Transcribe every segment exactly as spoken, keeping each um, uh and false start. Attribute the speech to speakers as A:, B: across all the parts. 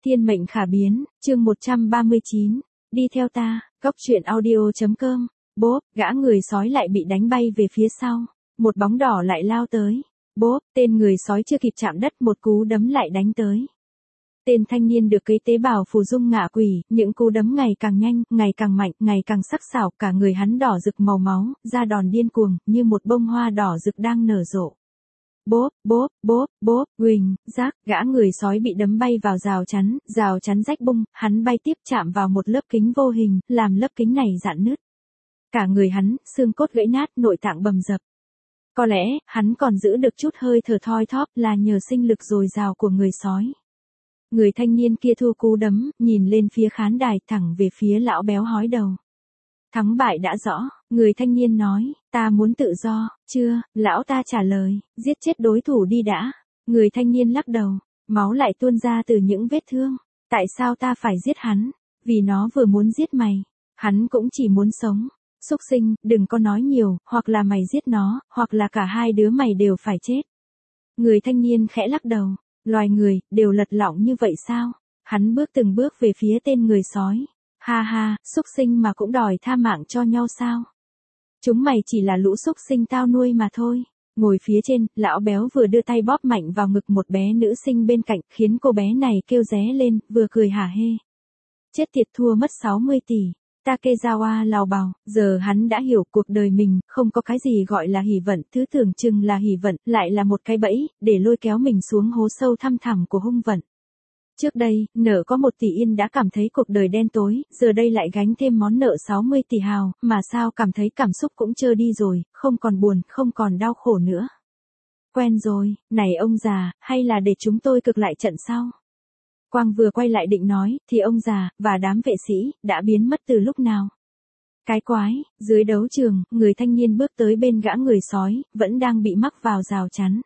A: Thiên mệnh khả biến, chương một trăm ba mươi chín, đi theo ta, góc truyện audio.com, bốp, gã người sói lại bị đánh bay về phía sau, một bóng đỏ lại lao tới, bốp, tên người sói chưa kịp chạm đất một cú đấm lại đánh tới. Tên thanh niên được cấy tế bào phù dung ngạ quỷ, những cú đấm ngày càng nhanh, ngày càng mạnh, ngày càng sắc sảo, cả người hắn đỏ rực màu máu, da đòn điên cuồng, như một bông hoa đỏ rực đang nở rộ. Bốp, bốp, bốp, bốp, huỳnh, rác, gã người sói bị đấm bay vào rào chắn, rào chắn rách bung, hắn bay tiếp chạm vào một lớp kính vô hình, làm lớp kính này rạn nứt. Cả người hắn, xương cốt gãy nát, nội tạng bầm dập. Có lẽ, hắn còn giữ được chút hơi thở thoi thóp là nhờ sinh lực dồi dào của người sói. Người thanh niên kia thu cú đấm, nhìn lên phía khán đài thẳng về phía lão béo hói đầu. Thắng bại đã rõ, người thanh niên nói, ta muốn tự do, chưa, lão ta trả lời, giết chết đối thủ đi đã. Người thanh niên lắc đầu, máu lại tuôn ra từ những vết thương, tại sao ta phải giết hắn, vì nó vừa muốn giết mày, hắn cũng chỉ muốn sống. Súc sinh, đừng có nói nhiều, hoặc là mày giết nó, hoặc là cả hai đứa mày đều phải chết. Người thanh niên khẽ lắc đầu, loài người, đều lật lọng như vậy sao? Hắn bước từng bước về phía tên người sói. Ha ha, súc sinh mà cũng đòi tha mạng cho nhau sao? Chúng mày chỉ là lũ súc sinh tao nuôi mà thôi. Ngồi phía trên, lão béo vừa đưa tay bóp mạnh vào ngực một bé nữ sinh bên cạnh, khiến cô bé này kêu ré lên, vừa cười hả hê. Chết tiệt, thua mất sáu mươi tỷ. Takezawa lào bào, giờ hắn đã hiểu cuộc đời mình, không có cái gì gọi là hỷ vận, thứ tưởng chừng là hỷ vận, lại là một cái bẫy, để lôi kéo mình xuống hố sâu thăm thẳm của hung vận. Trước đây, nợ có một tỷ yên đã cảm thấy cuộc đời đen tối, giờ đây lại gánh thêm món nợ sáu mươi tỷ hào, mà sao cảm thấy cảm xúc cũng trơ đi rồi, không còn buồn, không còn đau khổ nữa. Quen rồi, này ông già, hay là để chúng tôi cực lại trận sau? Quang vừa quay lại định nói, thì ông già, và đám vệ sĩ, đã biến mất từ lúc nào. Cái quái, dưới đấu trường, người thanh niên bước tới bên gã người sói, vẫn đang bị mắc vào rào chắn.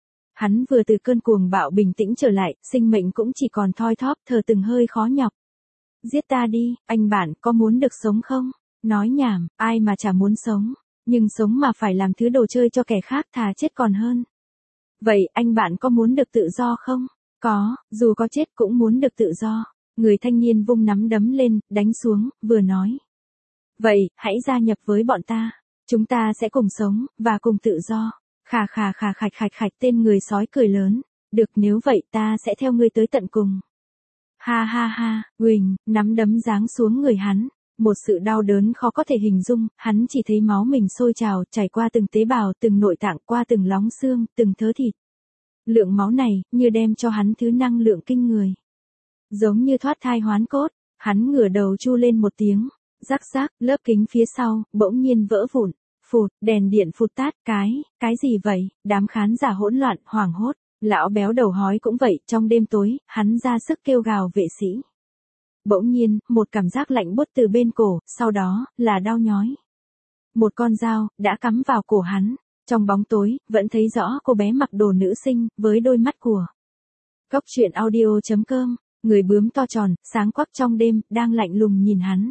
A: Hắn vừa từ cơn cuồng bạo bình tĩnh trở lại, sinh mệnh cũng chỉ còn thoi thóp, thở từng hơi khó nhọc. Giết ta đi, anh bạn, có muốn được sống không? Nói nhảm, ai mà chả muốn sống, nhưng sống mà phải làm thứ đồ chơi cho kẻ khác thà chết còn hơn. Vậy, anh bạn có muốn được tự do không? Có, dù có chết cũng muốn được tự do. Người thanh niên vung nắm đấm lên, đánh xuống, vừa nói. Vậy, hãy gia nhập với bọn ta. Chúng ta sẽ cùng sống, và cùng tự do. Khà khà khà khạch khạch khạch, tên người sói cười lớn. Được, nếu vậy ta sẽ theo ngươi tới tận cùng. Ha ha ha, huỳnh, nắm đấm giáng xuống người hắn. Một sự đau đớn khó có thể hình dung, hắn chỉ thấy máu mình sôi trào, chảy qua từng tế bào, từng nội tạng, qua từng lóng xương, từng thớ thịt. Lượng máu này, như đem cho hắn thứ năng lượng kinh người. Giống như thoát thai hoán cốt, hắn ngửa đầu chu lên một tiếng. Rắc rắc, lớp kính phía sau, bỗng nhiên vỡ vụn. Phụt, đèn điện phụt tát, cái, cái gì vậy? Đám khán giả hỗn loạn, hoảng hốt. Lão béo đầu hói cũng vậy, trong đêm tối, hắn ra sức kêu gào vệ sĩ. Bỗng nhiên, một cảm giác lạnh buốt từ bên cổ, sau đó, là đau nhói. Một con dao, đã cắm vào cổ hắn. Trong bóng tối, vẫn thấy rõ cô bé mặc đồ nữ sinh, với đôi mắt của. Góc truyện audio.com, người bướm to tròn, sáng quắc trong đêm, đang lạnh lùng nhìn hắn.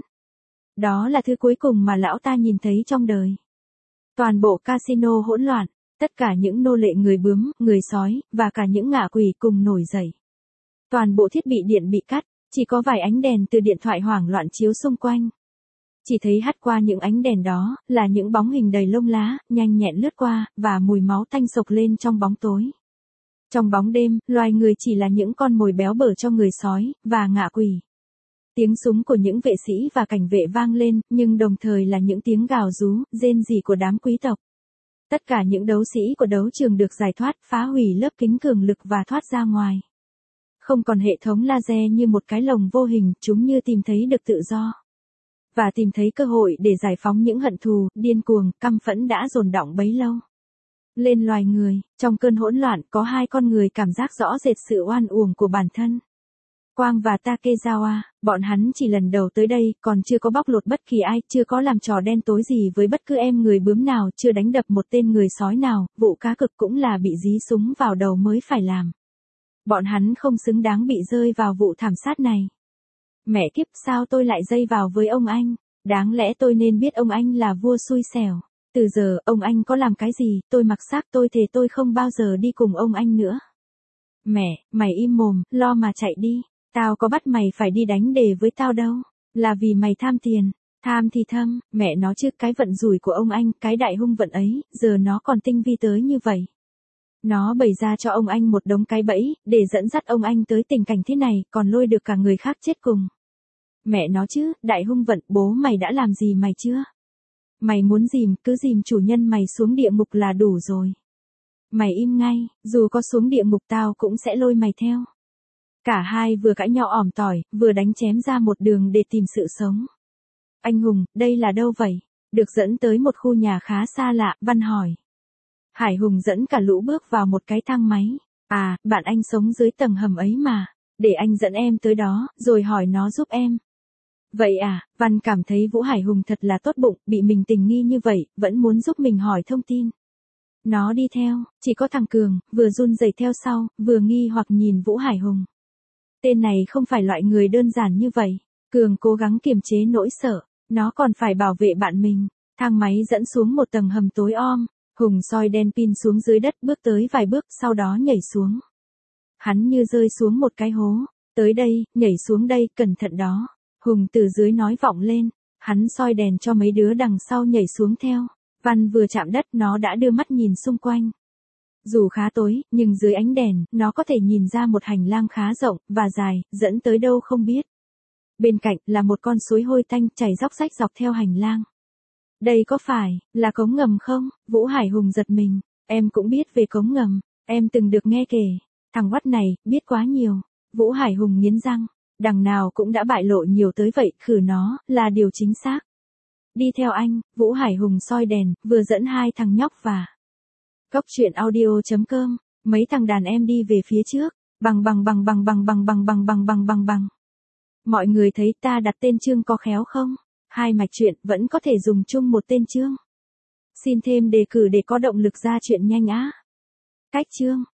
A: Đó là thứ cuối cùng mà lão ta nhìn thấy trong đời. Toàn bộ casino hỗn loạn, tất cả những nô lệ người bướm, người sói, và cả những ngạ quỷ cùng nổi dậy. Toàn bộ thiết bị điện bị cắt, chỉ có vài ánh đèn từ điện thoại hoảng loạn chiếu xung quanh. Chỉ thấy hắt qua những ánh đèn đó, là những bóng hình đầy lông lá, nhanh nhẹn lướt qua, và mùi máu tanh sộc lên trong bóng tối. Trong bóng đêm, loài người chỉ là những con mồi béo bở cho người sói, và ngạ quỷ. Tiếng súng của những vệ sĩ và cảnh vệ vang lên, nhưng đồng thời là những tiếng gào rú, rên rỉ của đám quý tộc. Tất cả những đấu sĩ của đấu trường được giải thoát, phá hủy lớp kính cường lực và thoát ra ngoài. Không còn hệ thống laser như một cái lồng vô hình, chúng như tìm thấy được tự do. Và tìm thấy cơ hội để giải phóng những hận thù, điên cuồng, căm phẫn đã dồn đọng bấy lâu. Lên loài người, trong cơn hỗn loạn có hai con người cảm giác rõ rệt sự oan uổng của bản thân. Quang và Takezawa, bọn hắn chỉ lần đầu tới đây, còn chưa có bóc lột bất kỳ ai, chưa có làm trò đen tối gì với bất cứ em người bướm nào, chưa đánh đập một tên người sói nào, vụ cá cực cũng là bị dí súng vào đầu mới phải làm. Bọn hắn không xứng đáng bị rơi vào vụ thảm sát này. Mẹ kiếp, sao tôi lại dây vào với ông anh? Đáng lẽ tôi nên biết ông anh là vua xui xẻo. Từ giờ, ông anh có làm cái gì, tôi mặc xác tôi thề tôi không bao giờ đi cùng ông anh nữa. Mẹ, mày im mồm, lo mà chạy đi. Tao có bắt mày phải đi đánh đề với tao đâu. Là vì mày tham tiền. Tham thì thâm, mẹ nó chứ cái vận rủi của ông anh, cái đại hung vận ấy, giờ nó còn tinh vi tới như vậy. Nó bày ra cho ông anh một đống cái bẫy, để dẫn dắt ông anh tới tình cảnh thế này, còn lôi được cả người khác chết cùng. Mẹ nó chứ, đại hung vận, bố mày đã làm gì mày chưa? Mày muốn dìm, cứ dìm chủ nhân mày xuống địa ngục là đủ rồi. Mày im ngay, dù có xuống địa ngục tao cũng sẽ lôi mày theo. Cả hai vừa cãi nhau ỏm tỏi, vừa đánh chém ra một đường để tìm sự sống. Anh Hùng, đây là đâu vậy? Được dẫn tới một khu nhà khá xa lạ, Văn hỏi. Hải Hùng dẫn cả lũ bước vào một cái thang máy. À, bạn anh sống dưới tầng hầm ấy mà. Để anh dẫn em tới đó, rồi hỏi nó giúp em. Vậy à, Văn cảm thấy Vũ Hải Hùng thật là tốt bụng, bị mình tình nghi như vậy, vẫn muốn giúp mình hỏi thông tin. Nó đi theo, chỉ có thằng Cường, vừa run rẩy theo sau, vừa nghi hoặc nhìn Vũ Hải Hùng. Tên này không phải loại người đơn giản như vậy. Cường cố gắng kiềm chế nỗi sợ, nó còn phải bảo vệ bạn mình. Thang máy dẫn xuống một tầng hầm tối om, Hùng soi đèn pin xuống dưới đất bước tới vài bước sau đó nhảy xuống. Hắn như rơi xuống một cái hố, tới đây, nhảy xuống đây, cẩn thận đó. Hùng từ dưới nói vọng lên, hắn soi đèn cho mấy đứa đằng sau nhảy xuống theo. Văn vừa chạm đất nó đã đưa mắt nhìn xung quanh. Dù khá tối, nhưng dưới ánh đèn, nó có thể nhìn ra một hành lang khá rộng, và dài, dẫn tới đâu không biết. Bên cạnh là một con suối hôi tanh chảy róc rách dọc theo hành lang. Đây có phải là cống ngầm không? Vũ Hải Hùng giật mình. Em cũng biết về cống ngầm, em từng được nghe kể. Thằng Watt này, biết quá nhiều. Vũ Hải Hùng nghiến răng. Đằng nào cũng đã bại lộ nhiều tới vậy, khử nó, là điều chính xác. Đi theo anh, Vũ Hải Hùng soi đèn, vừa dẫn hai thằng nhóc và... Cốc truyện audio chấm com, mấy thằng đàn em đi về phía trước, bằng bằng bằng bằng bằng bằng bằng bằng bằng bằng bằng bằng. Mọi người thấy ta đặt tên chương có khéo không? Hai mạch truyện vẫn có thể dùng chung một tên chương. Xin thêm đề cử để có động lực ra chuyện nhanh á. Cách chương